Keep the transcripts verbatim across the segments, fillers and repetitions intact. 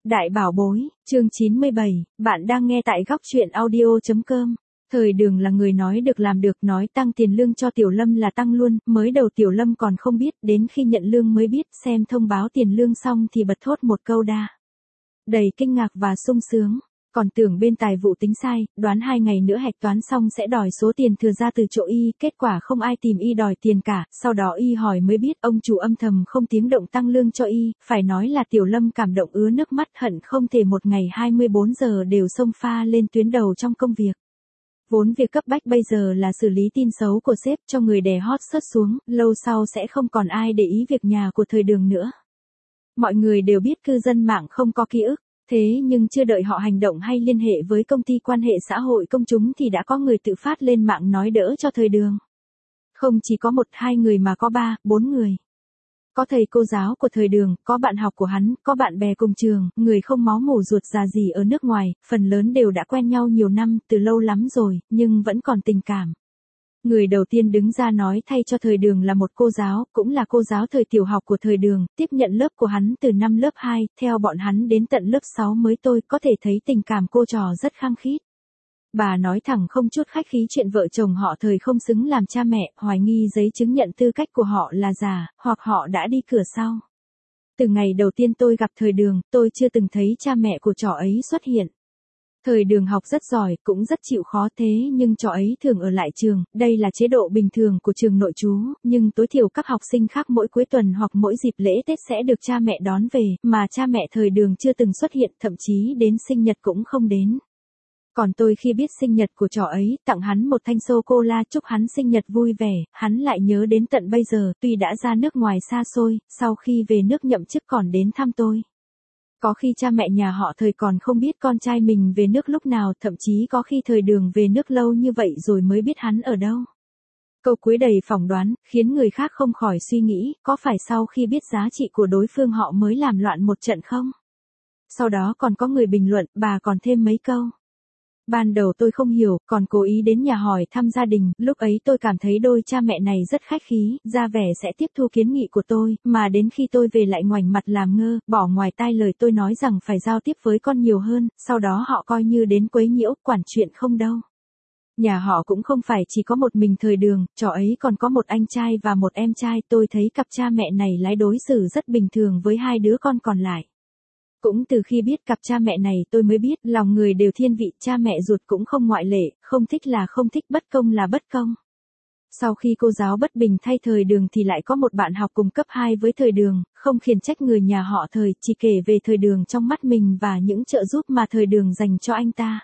Đại bảo bối, chương chín mươi bảy, bạn đang nghe tại góc truyện audio.com. Thời Đường là người nói được làm được, nói tăng tiền lương cho Tiểu Lâm là tăng luôn, mới đầu Tiểu Lâm còn không biết, đến khi nhận lương mới biết, xem thông báo tiền lương xong thì bật thốt một câu đa. Đầy kinh ngạc và sung sướng, còn tưởng bên tài vụ tính sai, đoán hai ngày nữa hạch toán xong sẽ đòi số tiền thừa ra từ chỗ y, kết quả không ai tìm y đòi tiền cả, sau đó y hỏi mới biết ông chủ âm thầm không tiếng động tăng lương cho y, phải nói là Tiểu Lâm cảm động ứa nước mắt, hận không thể một ngày hai mươi bốn giờ đều xông pha lên tuyến đầu trong công việc. Vốn việc cấp bách bây giờ là xử lý tin xấu của sếp cho người đè hot search xuống, lâu sau sẽ không còn ai để ý việc nhà của Thời Đường nữa. Mọi người đều biết cư dân mạng không có ký ức. Thế nhưng chưa đợi họ hành động hay liên hệ với công ty quan hệ xã hội công chúng thì đã có người tự phát lên mạng nói đỡ cho Thời Đường. Không chỉ có một hai người mà có ba, bốn người. Có thầy cô giáo của Thời Đường, có bạn học của hắn, có bạn bè cùng trường, người không máu mủ ruột già gì ở nước ngoài, phần lớn đều đã quen nhau nhiều năm, từ lâu lắm rồi, nhưng vẫn còn tình cảm. Người đầu tiên đứng ra nói thay cho Thời Đường là một cô giáo, cũng là cô giáo thời tiểu học của Thời Đường, tiếp nhận lớp của hắn từ năm lớp hai, theo bọn hắn đến tận lớp sáu mới tôi có thể thấy tình cảm cô trò rất khăng khít. Bà nói thẳng không chút khách khí chuyện vợ chồng họ Thời không xứng làm cha mẹ, hoài nghi giấy chứng nhận tư cách của họ là giả, hoặc họ đã đi cửa sau. Từ ngày đầu tiên tôi gặp Thời Đường, tôi chưa từng thấy cha mẹ của trò ấy xuất hiện. Thời Đường học rất giỏi, cũng rất chịu khó thế nhưng trò ấy thường ở lại trường, đây là chế độ bình thường của trường nội trú, nhưng tối thiểu các học sinh khác mỗi cuối tuần hoặc mỗi dịp lễ Tết sẽ được cha mẹ đón về, mà cha mẹ Thời Đường chưa từng xuất hiện, thậm chí đến sinh nhật cũng không đến. Còn tôi khi biết sinh nhật của trò ấy, tặng hắn một thanh sô-cô-la chúc hắn sinh nhật vui vẻ, hắn lại nhớ đến tận bây giờ, tuy đã ra nước ngoài xa xôi, sau khi về nước nhậm chức còn đến thăm tôi. Có khi cha mẹ nhà họ Thời còn không biết con trai mình về nước lúc nào, thậm chí có khi Thời Đường về nước lâu như vậy rồi mới biết hắn ở đâu. Câu cuối đầy phỏng đoán, khiến người khác không khỏi suy nghĩ, có phải sau khi biết giá trị của đối phương họ mới làm loạn một trận không? Sau đó còn có người bình luận, bà còn thêm mấy câu. Ban đầu tôi không hiểu, còn cố ý đến nhà hỏi thăm gia đình, lúc ấy tôi cảm thấy đôi cha mẹ này rất khách khí, ra vẻ sẽ tiếp thu kiến nghị của tôi, mà đến khi tôi về lại ngoảnh mặt làm ngơ, bỏ ngoài tai lời tôi nói rằng phải giao tiếp với con nhiều hơn, sau đó họ coi như đến quấy nhiễu, quản chuyện không đâu. Nhà họ cũng không phải chỉ có một mình Thời Đường, trò ấy còn có một anh trai và một em trai, tôi thấy cặp cha mẹ này lái đối xử rất bình thường với hai đứa con còn lại. Cũng từ khi biết cặp cha mẹ này tôi mới biết lòng người đều thiên vị, cha mẹ ruột cũng không ngoại lệ, không thích là không thích, bất công là bất công. Sau khi cô giáo bất bình thay Thời Đường thì lại có một bạn học cùng cấp hai với Thời Đường, không khiển trách người nhà họ Thời, chỉ kể về Thời Đường trong mắt mình và những trợ giúp mà Thời Đường dành cho anh ta.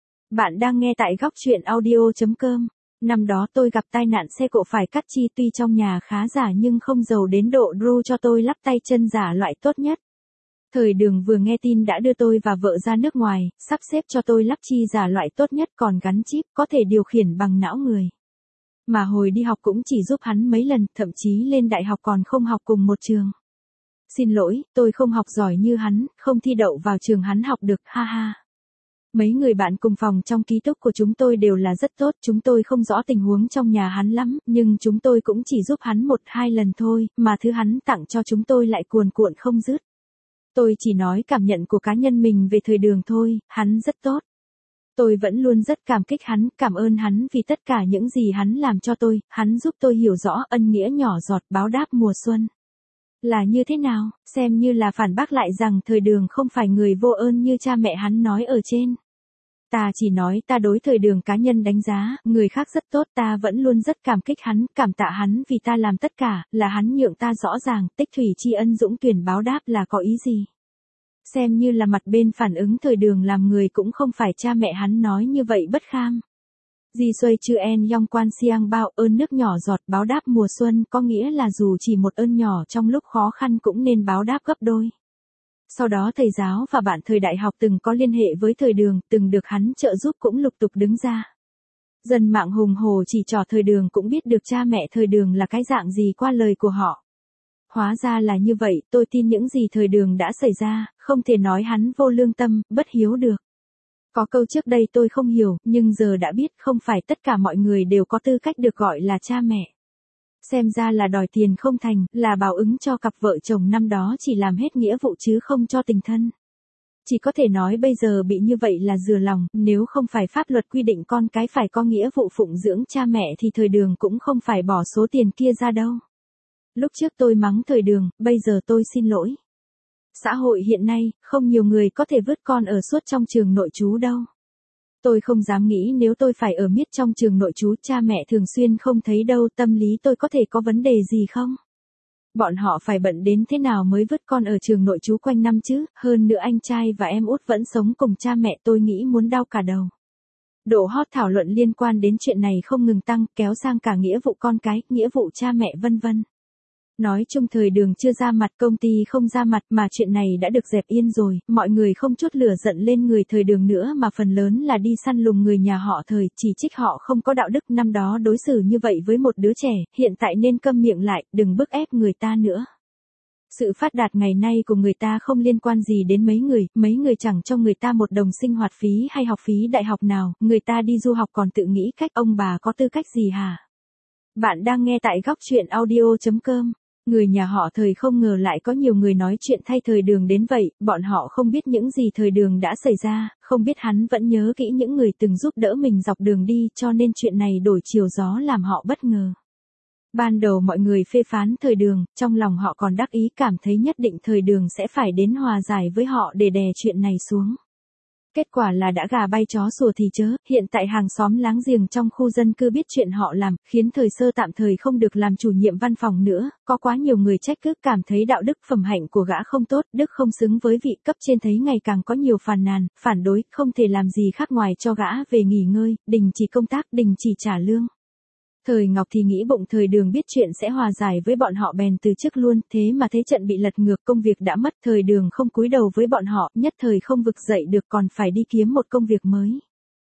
Bạn đang nghe tại góc truyện audio.com. Năm đó tôi gặp tai nạn xe cộ phải cắt chi, tuy trong nhà khá giả nhưng không giàu đến độ ru cho tôi lắp tay chân giả loại tốt nhất. Thời Đường vừa nghe tin đã đưa tôi và vợ ra nước ngoài, sắp xếp cho tôi lắp chi giả loại tốt nhất còn gắn chip, có thể điều khiển bằng não người. Mà hồi đi học cũng chỉ giúp hắn mấy lần, thậm chí lên đại học còn không học cùng một trường. Xin lỗi, tôi không học giỏi như hắn, không thi đậu vào trường hắn học được, ha ha. Mấy người bạn cùng phòng trong ký túc của chúng tôi đều là rất tốt, chúng tôi không rõ tình huống trong nhà hắn lắm, nhưng chúng tôi cũng chỉ giúp hắn một hai lần thôi, mà thứ hắn tặng cho chúng tôi lại cuồn cuộn không dứt. Tôi chỉ nói cảm nhận của cá nhân mình về Thời Đường thôi, hắn rất tốt. Tôi vẫn luôn rất cảm kích hắn, cảm ơn hắn vì tất cả những gì hắn làm cho tôi, hắn giúp tôi hiểu rõ ân nghĩa nhỏ giọt báo đáp mùa xuân. Là như thế nào, xem như là phản bác lại rằng Thời Đường không phải người vô ơn như cha mẹ hắn nói ở trên. Ta chỉ nói ta đối Thời Đường cá nhân đánh giá, người khác rất tốt, ta vẫn luôn rất cảm kích hắn, cảm tạ hắn vì ta làm tất cả, là hắn nhượng ta rõ ràng, tích thủy tri ân dũng tuyển báo đáp là có ý gì. Xem như là mặt bên phản ứng Thời Đường làm người cũng không phải cha mẹ hắn nói như vậy bất kham. Di xuôi chư en yong quan siang bao, ơn nước nhỏ giọt báo đáp mùa xuân, có nghĩa là dù chỉ một ơn nhỏ trong lúc khó khăn cũng nên báo đáp gấp đôi. Sau đó thầy giáo và bạn thời đại học từng có liên hệ với Thời Đường, từng được hắn trợ giúp cũng lục tục đứng ra. Dân mạng hùng hồ chỉ trỏ Thời Đường cũng biết được cha mẹ Thời Đường là cái dạng gì qua lời của họ. Hóa ra là như vậy, tôi tin những gì Thời Đường đã xảy ra, không thể nói hắn vô lương tâm, bất hiếu được. Có câu trước đây tôi không hiểu, nhưng giờ đã biết không phải tất cả mọi người đều có tư cách được gọi là cha mẹ. Xem ra là đòi tiền không thành, là báo ứng cho cặp vợ chồng năm đó chỉ làm hết nghĩa vụ chứ không cho tình thân. Chỉ có thể nói bây giờ bị như vậy là dừa lòng, nếu không phải pháp luật quy định con cái phải có nghĩa vụ phụng dưỡng cha mẹ thì thời đường cũng không phải bỏ số tiền kia ra đâu. Lúc trước tôi mắng thời đường, bây giờ tôi xin lỗi. Xã hội hiện nay, không nhiều người có thể vứt con ở suốt trong trường nội trú đâu. Tôi không dám nghĩ nếu tôi phải ở miết trong trường nội trú cha mẹ thường xuyên không thấy đâu, tâm lý tôi có thể có vấn đề gì không? Bọn họ phải bận đến thế nào mới vứt con ở trường nội trú quanh năm chứ, hơn nữa anh trai và em út vẫn sống cùng cha mẹ, tôi nghĩ muốn đau cả đầu. Độ hot thảo luận liên quan đến chuyện này không ngừng tăng, kéo sang cả nghĩa vụ con cái, nghĩa vụ cha mẹ vân vân. Nói chung thời đường chưa ra mặt, công ty không ra mặt mà chuyện này đã được dẹp yên rồi, mọi người không chút lửa giận lên người thời đường nữa mà phần lớn là đi săn lùng người nhà họ thời, chỉ trích họ không có đạo đức, năm đó đối xử như vậy với một đứa trẻ, hiện tại nên câm miệng lại, đừng bức ép người ta nữa. Sự phát đạt ngày nay của người ta không liên quan gì đến mấy người, mấy người chẳng cho người ta một đồng sinh hoạt phí hay học phí đại học nào, người ta đi du học còn tự nghĩ cách, ông bà có tư cách gì hả? Bạn đang nghe tại góc chuyện audio chấm com. Người nhà họ thời không ngờ lại có nhiều người nói chuyện thay thời đường đến vậy, bọn họ không biết những gì thời đường đã xảy ra, không biết hắn vẫn nhớ kỹ những người từng giúp đỡ mình dọc đường đi, cho nên chuyện này đổi chiều gió làm họ bất ngờ. Ban đầu mọi người phê phán thời đường, trong lòng họ còn đắc ý cảm thấy nhất định thời đường sẽ phải đến hòa giải với họ để đè chuyện này xuống. Kết quả là đã gà bay chó sủa thì chớ, hiện tại hàng xóm láng giềng trong khu dân cư biết chuyện họ làm, khiến thời sơ tạm thời không được làm chủ nhiệm văn phòng nữa, có quá nhiều người trách cứ cảm thấy đạo đức phẩm hạnh của gã không tốt, đức không xứng với vị cấp trên, thấy ngày càng có nhiều phàn nàn, phản đối, không thể làm gì khác ngoài cho gã về nghỉ ngơi, đình chỉ công tác, đình chỉ trả lương. Thời Ngọc thì nghĩ bụng thời đường biết chuyện sẽ hòa giải với bọn họ bèn từ chức luôn, thế mà thế trận bị lật ngược, công việc đã mất, thời đường không cúi đầu với bọn họ, nhất thời không vực dậy được còn phải đi kiếm một công việc mới.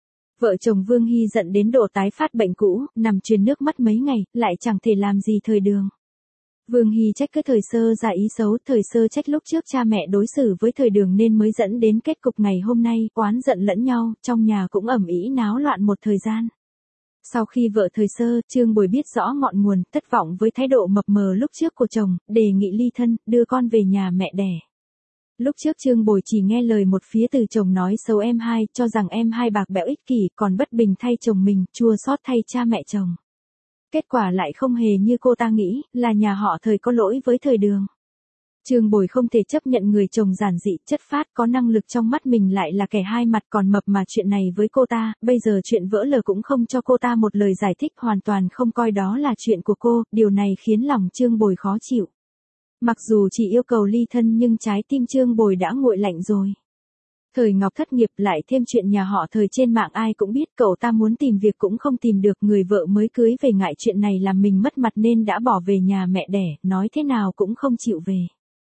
Vợ chồng Vương Hy giận đến độ tái phát bệnh cũ, nằm truyền nước mắt mấy ngày, lại chẳng thể làm gì thời đường. Vương Hy trách cứ thời sơ ra ý xấu, thời sơ trách lúc trước cha mẹ đối xử với thời đường nên mới dẫn đến kết cục ngày hôm nay, oán giận lẫn nhau, trong nhà cũng ầm ĩ náo loạn một thời gian. Sau khi vợ thời sơ, Trương Bồi biết rõ ngọn nguồn, thất vọng với thái độ mập mờ lúc trước của chồng, đề nghị ly thân, đưa con về nhà mẹ đẻ. Lúc trước Trương Bồi chỉ nghe lời một phía từ chồng nói xấu em hai, cho rằng em hai bạc bẽo ích kỷ, còn bất bình thay chồng mình, chua xót thay cha mẹ chồng. Kết quả lại không hề như cô ta nghĩ, là nhà họ thời có lỗi với thời đường. Trương Bồi không thể chấp nhận người chồng giản dị, chất phác, có năng lực trong mắt mình lại là kẻ hai mặt còn mập mà chuyện này với cô ta, bây giờ chuyện vỡ lờ cũng không cho cô ta một lời giải thích, hoàn toàn không coi đó là chuyện của cô, điều này khiến lòng Trương Bồi khó chịu. Mặc dù chỉ yêu cầu ly thân nhưng trái tim Trương Bồi đã nguội lạnh rồi. Thời Ngọc thất nghiệp lại thêm chuyện nhà họ thời trên mạng ai cũng biết, cậu ta muốn tìm việc cũng không tìm được, người vợ mới cưới về ngại chuyện này làm mình mất mặt nên đã bỏ về nhà mẹ đẻ, nói thế nào cũng không chịu về.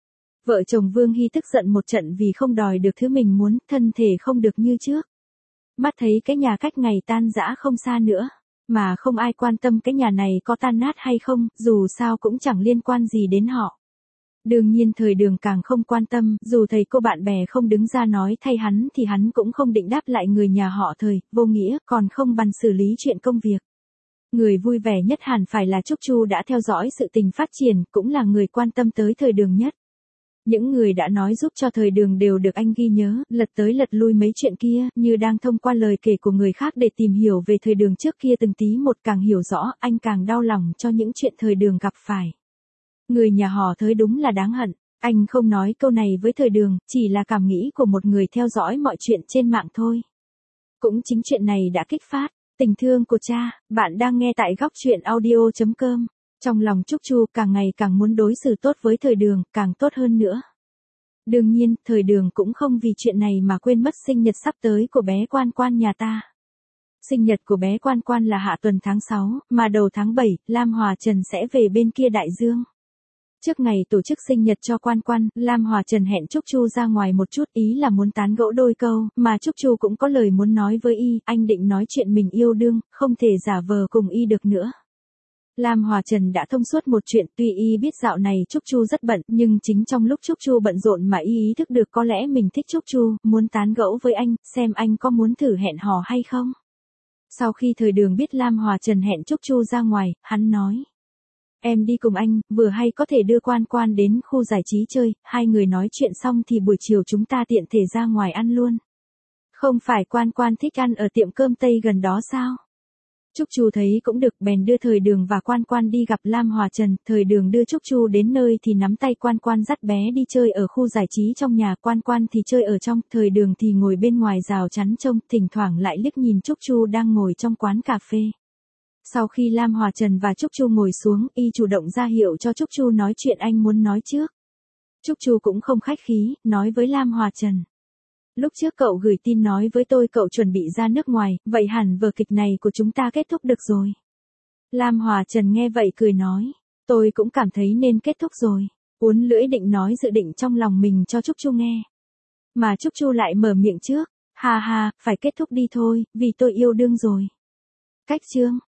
Vợ chồng Vương Hy tức giận một trận vì không đòi được thứ mình muốn, thân thể không được như trước. Mắt thấy cái nhà cách ngày tan rã không xa nữa, mà không ai quan tâm cái nhà này có tan nát hay không, dù sao cũng chẳng liên quan gì đến họ. Đương nhiên thời đường càng không quan tâm, dù thầy cô bạn bè không đứng ra nói thay hắn thì hắn cũng không định đáp lại người nhà họ thời, vô nghĩa, còn không bằng xử lý chuyện công việc. Người vui vẻ nhất hẳn phải là Trúc Chu đã theo dõi sự tình phát triển, cũng là người quan tâm tới thời đường nhất. Những người đã nói giúp cho thời đường đều được anh ghi nhớ, lật tới lật lui mấy chuyện kia, như đang thông qua lời kể của người khác để tìm hiểu về thời đường trước kia từng tí một, càng hiểu rõ, anh càng đau lòng cho những chuyện thời đường gặp phải. Người nhà họ thời đúng là đáng hận, anh không nói câu này với thời đường, chỉ là cảm nghĩ của một người theo dõi mọi chuyện trên mạng thôi. Cũng chính chuyện này đã kích phát tình thương của cha. Bạn đang nghe tại góc chuyện audio chấm com. Trong lòng Trúc Chu càng ngày càng muốn đối xử tốt với thời đường, càng tốt hơn nữa. Đương nhiên, thời đường cũng không vì chuyện này mà quên mất sinh nhật sắp tới của bé Quan Quan nhà ta. Sinh nhật của bé Quan Quan là hạ tuần tháng sáu, mà đầu tháng bảy, Lam Hòa Trần sẽ về bên kia đại dương. Trước ngày tổ chức sinh nhật cho Quan Quan, Lam Hòa Trần hẹn Trúc Chu ra ngoài một chút, ý là muốn tán gẫu đôi câu, mà Trúc Chu cũng có lời muốn nói với y, anh định nói chuyện mình yêu đương, không thể giả vờ cùng y được nữa. Lam Hòa Trần đã thông suốt một chuyện, tuy y biết dạo này Trúc Chu rất bận, nhưng chính trong lúc Trúc Chu bận rộn mà y ý thức được có lẽ mình thích Trúc Chu, muốn tán gẫu với anh, xem anh có muốn thử hẹn hò hay không. Sau khi thời đường biết Lam Hòa Trần hẹn Trúc Chu ra ngoài, hắn nói. Em đi cùng anh, vừa hay có thể đưa Quan Quan đến khu giải trí chơi, hai người nói chuyện xong thì buổi chiều chúng ta tiện thể ra ngoài ăn luôn. Không phải Quan Quan thích ăn ở tiệm cơm Tây gần đó sao? Trúc Chu thấy cũng được, bèn đưa Thời Đường và Quan Quan đi gặp Lam Hòa Trần. Thời Đường đưa Trúc Chu đến nơi thì nắm tay Quan Quan dắt bé đi chơi ở khu giải trí trong nhà, Quan Quan thì chơi ở trong, Thời Đường thì ngồi bên ngoài rào chắn trông, thỉnh thoảng lại liếc nhìn Trúc Chu đang ngồi trong quán cà phê. Sau khi Lam Hòa Trần và Trúc Chu ngồi xuống, y chủ động ra hiệu cho Trúc Chu nói chuyện anh muốn nói trước. Trúc Chu cũng không khách khí, nói với Lam Hòa Trần. Lúc trước cậu gửi tin nói với tôi cậu chuẩn bị ra nước ngoài, vậy hẳn vở kịch này của chúng ta kết thúc được rồi. Lam Hòa Trần nghe vậy cười nói, tôi cũng cảm thấy nên kết thúc rồi. Uốn lưỡi định nói dự định trong lòng mình cho Trúc Chu nghe. Mà Trúc Chu lại mở miệng trước, ha ha, phải kết thúc đi thôi, vì tôi yêu đương rồi. Cách chương